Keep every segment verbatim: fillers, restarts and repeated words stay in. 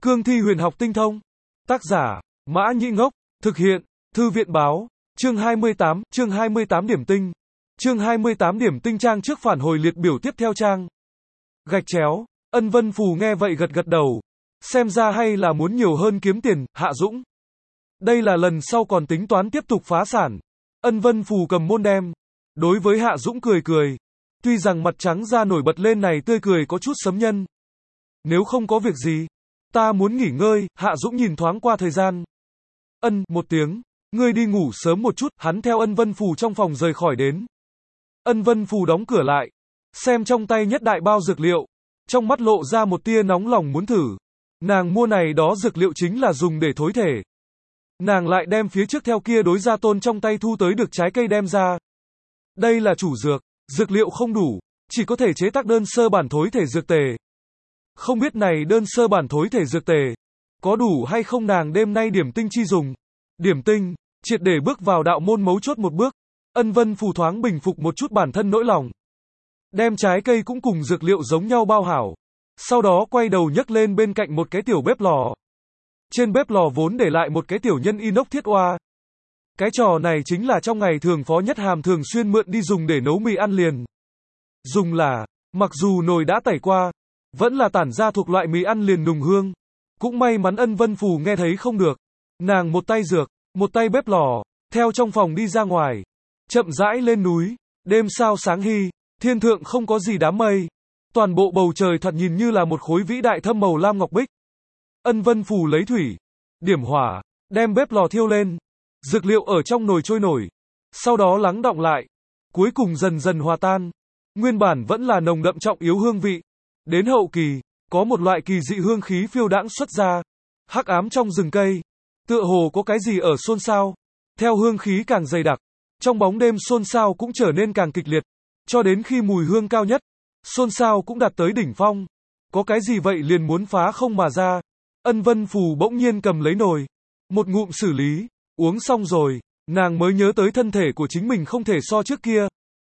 Cương thi huyền học tinh thông. Tác giả, Mã Nhĩ Ngốc. Thực hiện, Thư viện báo. Chương hai mươi tám, chương hai mươi tám điểm tinh. Chương hai mươi tám điểm tinh trang trước phản hồi liệt biểu tiếp theo trang. Gạch chéo, Ân Vân Phù nghe vậy gật gật đầu. Xem ra hay là muốn nhiều hơn kiếm tiền, Hạ Dũng. Đây là lần sau còn tính toán tiếp tục phá sản. Ân Vân Phù cầm môn đem. Đối với Hạ Dũng cười cười. Tuy rằng mặt trắng da nổi bật lên này tươi cười có chút sấm nhân. Nếu không có việc gì, ta muốn nghỉ ngơi, Hạ Dũng nhìn thoáng qua thời gian. Ân, một tiếng, ngươi đi ngủ sớm một chút, hắn theo Ân Vân Phù trong phòng rời khỏi đến. Ân Vân Phù đóng cửa lại, xem trong tay nhất đại bao dược liệu, trong mắt lộ ra một tia nóng lòng muốn thử. Nàng mua này đó dược liệu chính là dùng để thối thể. Nàng lại đem phía trước theo kia đối gia tôn trong tay thu tới được trái cây đem ra. Đây là chủ dược, dược liệu không đủ, chỉ có thể chế tác đơn sơ bản thối thể dược tề. Không biết này đơn sơ bản thối thể dược tề, có đủ hay không nàng đêm nay điểm tinh chi dùng. Điểm tinh, triệt để bước vào đạo môn mấu chốt một bước. Ân Vân Phù thoáng bình phục một chút bản thân nỗi lòng. Đem trái cây cũng cùng dược liệu giống nhau bao hảo. Sau đó quay đầu nhấc lên bên cạnh một cái tiểu bếp lò. Trên bếp lò vốn để lại một cái tiểu nhân inox thiết oa. Cái trò này chính là trong ngày thường Phó Nhất Hàm thường xuyên mượn đi dùng để nấu mì ăn liền. Dùng là, mặc dù nồi đã tẩy qua, vẫn là tản ra thuộc loại mì ăn liền nùng hương. Cũng may mắn Ân Vân Phù nghe thấy không được. Nàng một tay dược, một tay bếp lò, theo trong phòng đi ra ngoài. Chậm rãi lên núi, đêm sao sáng hy, thiên thượng không có gì đám mây. Toàn bộ bầu trời thoạt nhìn như là một khối vĩ đại thâm màu lam ngọc bích. Ân Vân Phù lấy thủy, điểm hỏa, đem bếp lò thiêu lên. Dược liệu ở trong nồi trôi nổi. Sau đó lắng đọng lại. Cuối cùng dần dần hòa tan. Nguyên bản vẫn là nồng đậm trọng yếu hương vị. Đến hậu kỳ, có một loại kỳ dị hương khí phiêu đãng xuất ra. Hắc ám trong rừng cây. Tựa hồ có cái gì ở xôn xao. Theo hương khí càng dày đặc. Trong bóng đêm xôn xao cũng trở nên càng kịch liệt. Cho đến khi mùi hương cao nhất. Xôn xao cũng đạt tới đỉnh phong. Có cái gì vậy liền muốn phá không mà ra. Ân Vân Phù bỗng nhiên cầm lấy nồi. Một ngụm xử lý. Uống xong rồi, nàng mới nhớ tới thân thể của chính mình không thể so trước kia.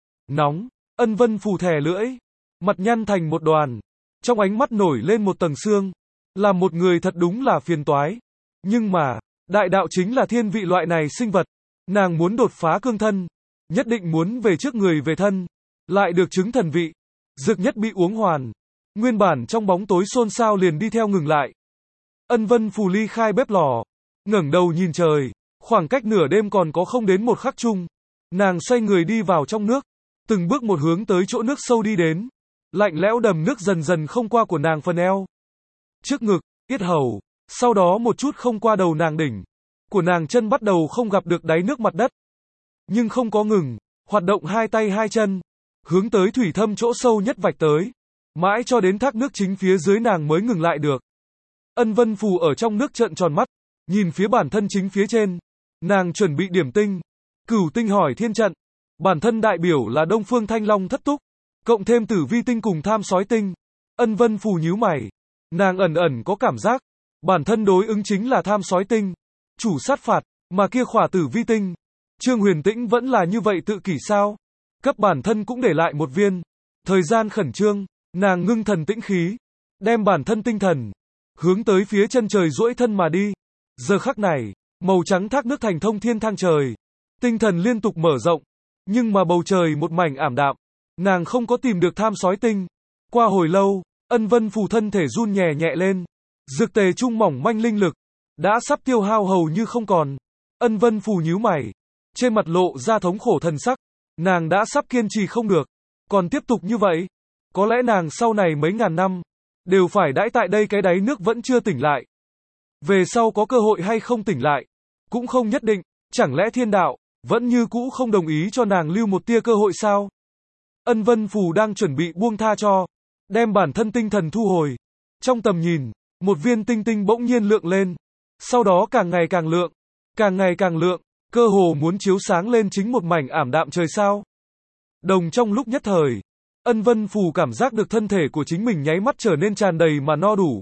Nóng, Ân Vân Phù thè lưỡi, mặt nhăn thành một đoàn, trong ánh mắt nổi lên một tầng sương. Làm một người thật đúng là phiền toái. Nhưng mà, đại đạo chính là thiên vị loại này sinh vật. Nàng muốn đột phá cương thân, nhất định muốn về trước người về thân, lại được chứng thần vị. Dược nhất bị uống hoàn, nguyên bản trong bóng tối xôn xao liền đi theo ngừng lại. Ân Vân Phù ly khai bếp lò, ngẩng đầu nhìn trời. Khoảng cách nửa đêm còn có không đến một khắc chung. Nàng xoay người đi vào trong nước. Từng bước một hướng tới chỗ nước sâu đi đến. Lạnh lẽo đầm nước dần dần không qua của nàng phần eo. Trước ngực, yết hầu. Sau đó một chút không qua đầu nàng đỉnh. Của nàng chân bắt đầu không gặp được đáy nước mặt đất. Nhưng không có ngừng. Hoạt động hai tay hai chân. Hướng tới thủy thâm chỗ sâu nhất vạch tới. Mãi cho đến thác nước chính phía dưới nàng mới ngừng lại được. Ân Vân Phù ở trong nước trợn tròn mắt. Nhìn phía bản thân chính phía trên. Nàng chuẩn bị điểm tinh. Cửu tinh hỏi thiên trận. Bản thân đại biểu là Đông Phương Thanh Long thất túc. Cộng thêm tử vi tinh cùng tham sói tinh. Ân Vân Phù nhíu mày. Nàng ẩn ẩn có cảm giác. Bản thân đối ứng chính là tham sói tinh. Chủ sát phạt. Mà kia khỏa tử vi tinh. Trương Huyền Tĩnh vẫn là như vậy tự kỷ sao. Cấp bản thân cũng để lại một viên. Thời gian khẩn trương. Nàng ngưng thần tĩnh khí. Đem bản thân tinh thần. Hướng tới phía chân trời duỗi thân mà đi. Giờ khắc này. Màu trắng thác nước thành thông thiên thang trời. Tinh thần liên tục mở rộng. Nhưng mà bầu trời một mảnh ảm đạm. Nàng không có tìm được tham sói tinh. Qua hồi lâu, Ân Vân Phù thân thể run nhẹ nhẹ lên. Dược tề trung mỏng manh linh lực. Đã sắp tiêu hao hầu như không còn. Ân Vân Phù nhíu mày. Trên mặt lộ ra thống khổ thần sắc. Nàng đã sắp kiên trì không được. Còn tiếp tục như vậy. Có lẽ nàng sau này mấy ngàn năm. Đều phải đãi tại đây cái đáy nước vẫn chưa tỉnh lại. Về sau có cơ hội hay không tỉnh lại. Cũng không nhất định. Chẳng lẽ thiên đạo vẫn như cũ không đồng ý cho nàng lưu một tia cơ hội sao? Ân Vân Phù đang chuẩn bị buông tha cho. Đem bản thân tinh thần thu hồi. Trong tầm nhìn. Một viên tinh tinh bỗng nhiên lượng lên. Sau đó càng ngày càng lượng. Càng ngày càng lượng. Cơ hồ muốn chiếu sáng lên chính một mảnh ảm đạm trời sao. Đồng trong lúc nhất thời. Ân Vân Phù cảm giác được thân thể của chính mình nháy mắt trở nên tràn đầy mà no đủ.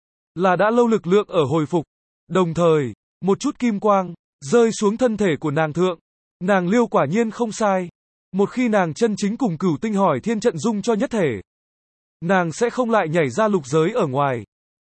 Là đã lâu lực lượng ở hồi phục. Đồng thời, một chút kim quang, rơi xuống thân thể của nàng thượng. Nàng liêu quả nhiên không sai. Một khi nàng chân chính cùng cửu tinh hỏi thiên trận dung cho nhất thể. Nàng sẽ không lại nhảy ra lục giới ở ngoài.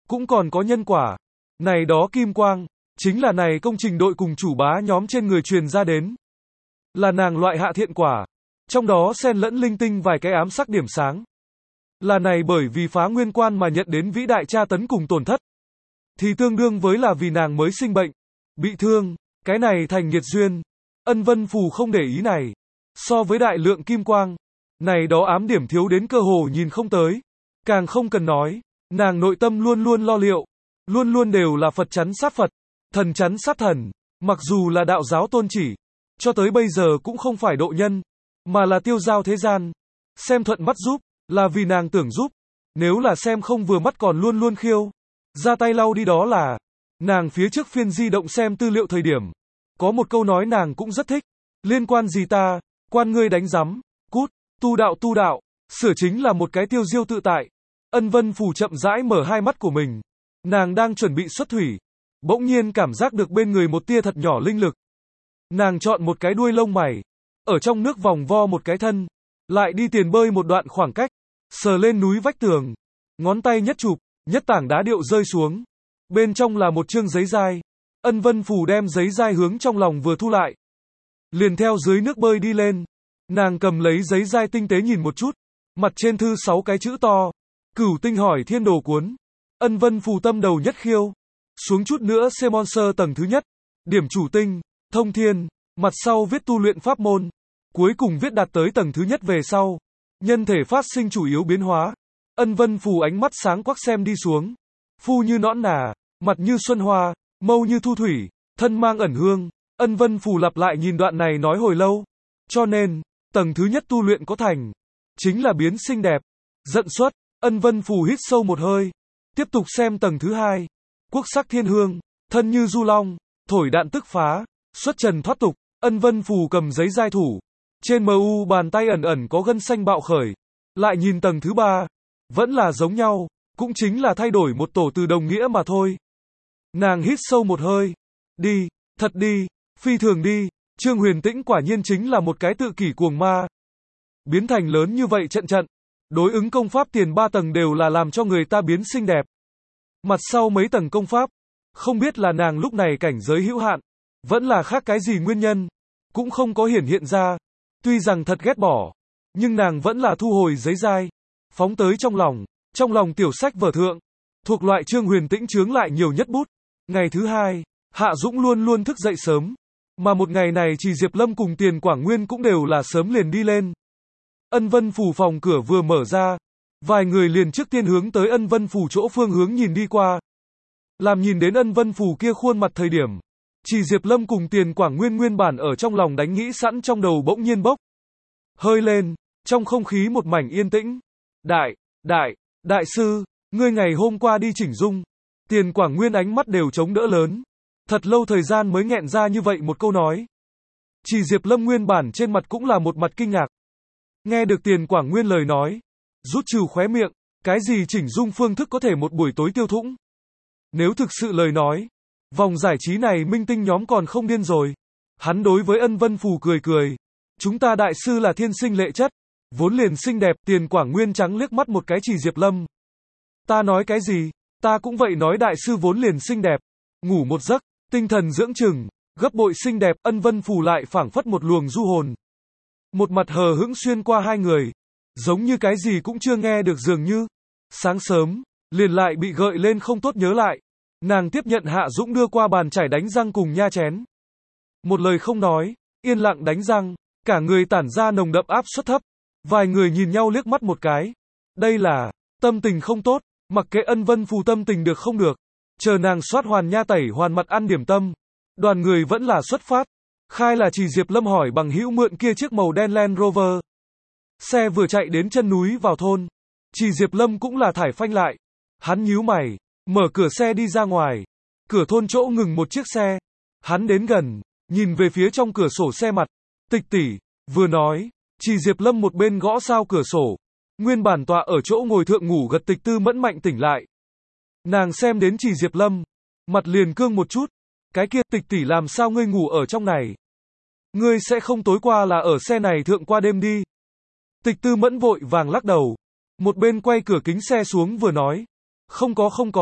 cũng còn có nhân quả. Này đó kim quang, chính là này công trình đội cùng chủ bá nhóm trên người truyền ra đến. Là nàng loại hạ thiện quả, trong đó xen lẫn linh tinh vài cái ám sắc điểm sáng. Là này bởi vì phá nguyên quan mà nhận đến vĩ đại tra tấn cùng tổn thất. Thì tương đương với là vì nàng mới sinh bệnh, bị thương, cái này thành nghiệt duyên. Ân Vân Phù không để ý này. So với đại lượng kim quang, này đó ám điểm thiếu đến cơ hồ nhìn không tới. Càng không cần nói, nàng nội tâm luôn luôn lo liệu, luôn luôn đều là Phật chắn sát Phật, thần chắn sát thần, mặc dù là đạo giáo tôn chỉ, cho tới bây giờ cũng không phải độ nhân, mà là tiêu giao thế gian. Xem thuận mắt giúp, là vì nàng tưởng giúp, nếu là xem không vừa mắt còn luôn luôn khiêu, ra tay lau đi đó là. Nàng phía trước phiên di động xem tư liệu thời điểm, có một câu nói nàng cũng rất thích, liên quan gì ta, quan ngươi đánh rắm, cút, tu đạo tu đạo, sửa chính là một cái tiêu diêu tự tại. Ân Vân Phù chậm rãi mở hai mắt của mình, nàng đang chuẩn bị xuất thủy, bỗng nhiên cảm giác được bên người một tia thật nhỏ linh lực. Nàng chọn một cái đuôi lông mày, ở trong nước vòng vo một cái thân, lại đi tiền bơi một đoạn khoảng cách, sờ lên núi vách tường, ngón tay nhất chụp, nhất tảng đá điệu rơi xuống. Bên trong là một chương giấy dai. Ân Vân Phù đem giấy dai hướng trong lòng vừa thu lại, liền theo dưới nước bơi đi lên. Nàng cầm lấy giấy dai tinh tế nhìn một chút, mặt trên thư sáu cái chữ to, Cửu Tinh hỏi thiên đồ cuốn. Ân Vân Phù tâm đầu nhất khiêu, xuống chút nữa C Monster tầng thứ nhất, điểm chủ tinh, thông thiên, mặt sau viết tu luyện pháp môn, cuối cùng viết đạt tới tầng thứ nhất về sau, nhân thể phát sinh chủ yếu biến hóa. Ân Vân Phù ánh mắt sáng quắc xem đi xuống, phu như nõn nà, mặt như xuân hoa, mâu như thu thủy, thân mang ẩn hương. Ân Vân Phù lặp lại nhìn đoạn này nói hồi lâu, cho nên, tầng thứ nhất tu luyện có thành, chính là biến xinh đẹp, giận xuất. Ân Vân Phù hít sâu một hơi, tiếp tục xem tầng thứ hai, quốc sắc thiên hương, thân như du long, thổi đạn tức phá, xuất trần thoát tục. Ân Vân Phù cầm giấy dai thủ, trên mờ u bàn tay ẩn ẩn có gân xanh bạo khởi. Lại nhìn tầng thứ ba, vẫn là giống nhau, cũng chính là thay đổi một tổ từ đồng nghĩa mà thôi. Nàng hít sâu một hơi, đi, thật đi, phi thường đi. Trương Huyền Tĩnh quả nhiên chính là một cái tự kỷ cuồng ma. Biến thành lớn như vậy trận trận, đối ứng công pháp tiền ba tầng đều là làm cho người ta biến xinh đẹp. Mặt sau mấy tầng công pháp, không biết là nàng lúc này cảnh giới hữu hạn, vẫn là khác cái gì nguyên nhân, cũng không có hiển hiện ra. Tuy rằng thật ghét bỏ, nhưng nàng vẫn là thu hồi giấy dai, phóng tới trong lòng, trong lòng tiểu sách vở thượng, thuộc loại Trương Huyền Tĩnh chướng lại nhiều nhất bút. Ngày thứ hai, Hạ Dũng luôn luôn thức dậy sớm, mà một ngày này chỉ Diệp Lâm cùng Tiền Quảng Nguyên cũng đều là sớm liền đi lên. Ân Vân Phù phòng cửa vừa mở ra, vài người liền trước tiên hướng tới Ân Vân Phù chỗ phương hướng nhìn đi qua. Làm nhìn đến Ân Vân Phù kia khuôn mặt thời điểm, chỉ Diệp Lâm cùng Tiền Quảng Nguyên nguyên bản ở trong lòng đánh nghĩ sẵn trong đầu bỗng nhiên bốc hơi lên, trong không khí một mảnh yên tĩnh. Đại, đại, đại sư, ngươi ngày hôm qua đi chỉnh dung. Tiền Quảng Nguyên ánh mắt đều chống đỡ lớn, thật lâu thời gian mới nghẹn ra như vậy một câu nói. Chỉ Diệp Lâm nguyên bản trên mặt cũng là một mặt kinh ngạc. Nghe được Tiền Quảng Nguyên lời nói, rút trừ khóe miệng, cái gì chỉnh dung phương thức có thể một buổi tối tiêu thủng. Nếu thực sự lời nói, vòng giải trí này minh tinh nhóm còn không điên rồi. Hắn đối với Ân Vân Phù cười cười. Chúng ta đại sư là thiên sinh lệ chất, vốn liền xinh đẹp. Tiền Quảng Nguyên trắng liếc mắt một cái chỉ Diệp Lâm. Ta nói cái gì, ta cũng vậy nói đại sư vốn liền xinh đẹp. Ngủ một giấc, tinh thần dưỡng trừng, gấp bội xinh đẹp. Ân Vân Phù lại phảng phất một luồng du hồn. Một mặt hờ hững xuyên qua hai người, giống như cái gì cũng chưa nghe được dường như. Sáng sớm, liền lại bị gợi lên không tốt nhớ lại. Nàng tiếp nhận Hạ Dũng đưa qua bàn chải đánh răng cùng nha chén. Một lời không nói, yên lặng đánh răng, cả người tản ra nồng đậm áp suất thấp. Vài người nhìn nhau liếc mắt một cái. Đây là tâm tình không tốt, mặc kệ Ân Vân Phù tâm tình được không được. Chờ nàng soát hoàn nha tẩy hoàn mặt ăn điểm tâm. Đoàn người vẫn là xuất phát. Khai là chỉ Diệp Lâm hỏi bằng hữu mượn kia chiếc màu đen Land Rover. Xe vừa chạy đến chân núi vào thôn. Chỉ Diệp Lâm cũng là thải phanh lại. Hắn nhíu mày, mở cửa xe đi ra ngoài. Cửa thôn chỗ ngừng một chiếc xe. Hắn đến gần, nhìn về phía trong cửa sổ xe mặt. Tịch tỷ, vừa nói, chỉ Diệp Lâm một bên gõ sao cửa sổ. Nguyên bản tọa ở chỗ ngồi thượng ngủ gật Tịch Tư Mẫn mạnh tỉnh lại. Nàng xem đến chỉ Diệp Lâm, mặt liền cương một chút. Cái kia Tịch tỷ làm sao ngươi ngủ ở trong này? Ngươi sẽ không tối qua là ở xe này thượng qua đêm đi. Tịch Tư Mẫn vội vàng lắc đầu. Một bên quay cửa kính xe xuống vừa nói. Không có không có,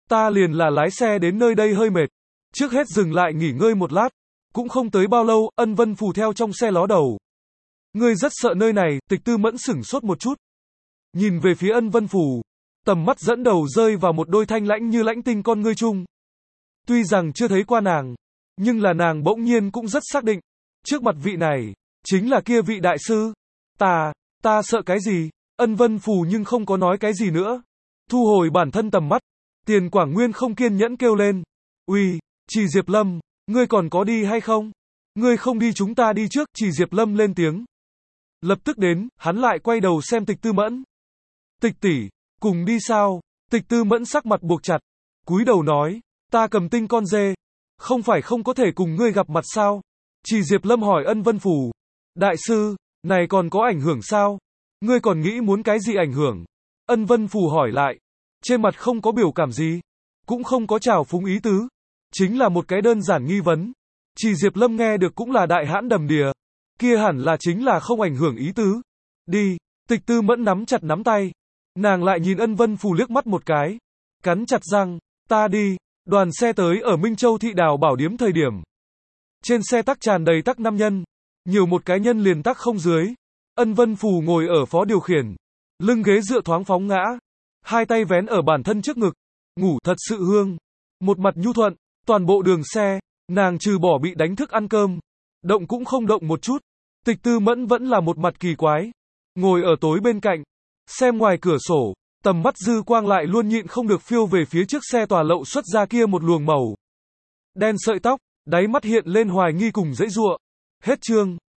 Ta liền là lái xe đến nơi đây hơi mệt. Trước hết dừng lại nghỉ ngơi một lát. Cũng không tới bao lâu, Ân Vân Phù theo trong xe ló đầu. Ngươi rất sợ nơi này, Tịch Tư Mẫn sửng sốt một chút. Nhìn về phía Ân Vân Phù. Tầm mắt dẫn đầu rơi vào một đôi thanh lãnh như lãnh tinh con ngươi chung. Tuy rằng chưa thấy qua nàng, nhưng là nàng bỗng nhiên cũng rất xác định. Trước mặt vị này, chính là kia vị đại sư. Ta, ta sợ cái gì? Ân Vân Phù nhưng không có nói cái gì nữa. Thu hồi bản thân tầm mắt. Tiền Quảng Nguyên không kiên nhẫn kêu lên. Uy, Trì Diệp Lâm, ngươi còn có đi hay không? Ngươi không đi chúng ta đi trước, Trì Diệp Lâm lên tiếng. Lập tức đến, hắn lại quay đầu xem Tịch Tư Mẫn. Tịch tỷ, cùng đi sao? Tịch Tư Mẫn sắc mặt buộc chặt. Cúi đầu nói, ta cầm tinh con dê. Không phải không có thể cùng ngươi gặp mặt sao? Trì Diệp Lâm hỏi Ân Vân Phù. Đại sư, này còn có ảnh hưởng sao? Ngươi còn nghĩ muốn cái gì ảnh hưởng? Ân Vân Phù hỏi lại. Trên mặt không có biểu cảm gì. Cũng không có trào phúng ý tứ. Chính là một cái đơn giản nghi vấn. Trì Diệp Lâm nghe được cũng là đại hãn đầm đìa. Kia hẳn là chính là không ảnh hưởng ý tứ. Đi, Tịch Tư Mẫn nắm chặt nắm tay. Nàng lại nhìn Ân Vân Phù liếc mắt một cái. Cắn chặt răng, ta đi. Đoàn xe tới ở Minh Châu Thị Đào Bảo Điếm thời điểm. Trên xe tắc tràn đầy tắc năm nhân. Nhiều một cái nhân liền tắc không dưới. Ân Vân Phù ngồi ở phó điều khiển. Lưng ghế dựa thoáng phóng ngã. Hai tay vén ở bản thân trước ngực. Ngủ thật sự hương. Một mặt nhu thuận. Toàn bộ đường xe. Nàng trừ bỏ bị đánh thức ăn cơm. Động cũng không động một chút. Tịch Tư Mẫn vẫn là một mặt kỳ quái. Ngồi ở tối bên cạnh. Xem ngoài cửa sổ. Tầm mắt dư quang lại luôn nhịn không được phiêu về phía trước xe tòa lậu xuất ra kia một luồng màu đen sợi tóc, đáy mắt hiện lên hoài nghi cùng dãy giụa. Hết chương.